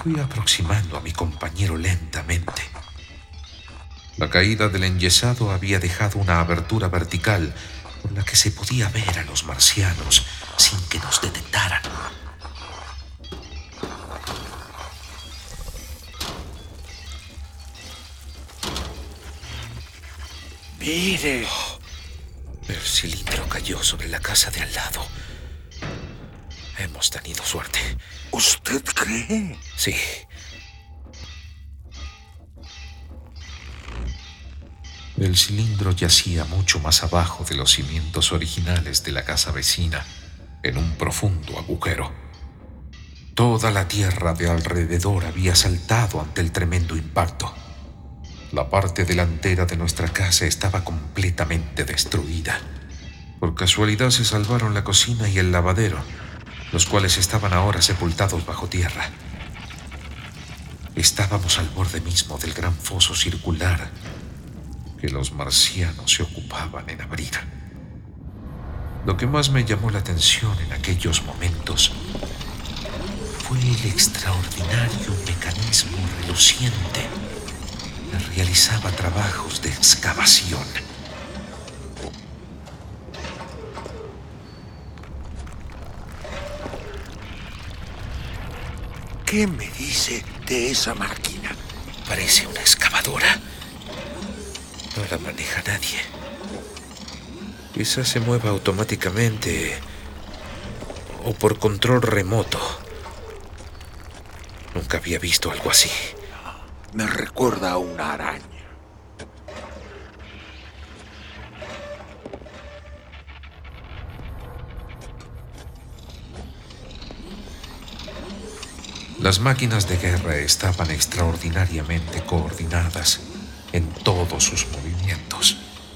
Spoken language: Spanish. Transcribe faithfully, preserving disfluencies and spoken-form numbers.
fui aproximando a mi compañero lentamente. La caída del enyesado había dejado una abertura vertical por la que se podía ver a los marcianos sin que nos detectaran. ¡Mire! Oh, el cilindro cayó sobre la casa de al lado. Hemos tenido suerte. ¿Usted cree? Sí. El cilindro yacía mucho más abajo de los cimientos originales de la casa vecina, en un profundo agujero. Toda la tierra de alrededor había saltado ante el tremendo impacto. La parte delantera de nuestra casa estaba completamente destruida. Por casualidad se salvaron la cocina y el lavadero, los cuales estaban ahora sepultados bajo tierra. Estábamos al borde mismo del gran foso circular que los marcianos se ocupaban en abrir. Lo que más me llamó la atención en aquellos momentos fue el extraordinario mecanismo reluciente que realizaba trabajos de excavación. ¿Qué me dice de esa máquina? Parece una excavadora. No la maneja nadie. Quizás se mueva automáticamente o por control remoto. Nunca había visto algo así. Me recuerda a una araña. Las máquinas de guerra estaban extraordinariamente coordinadas en todos sus movimientos.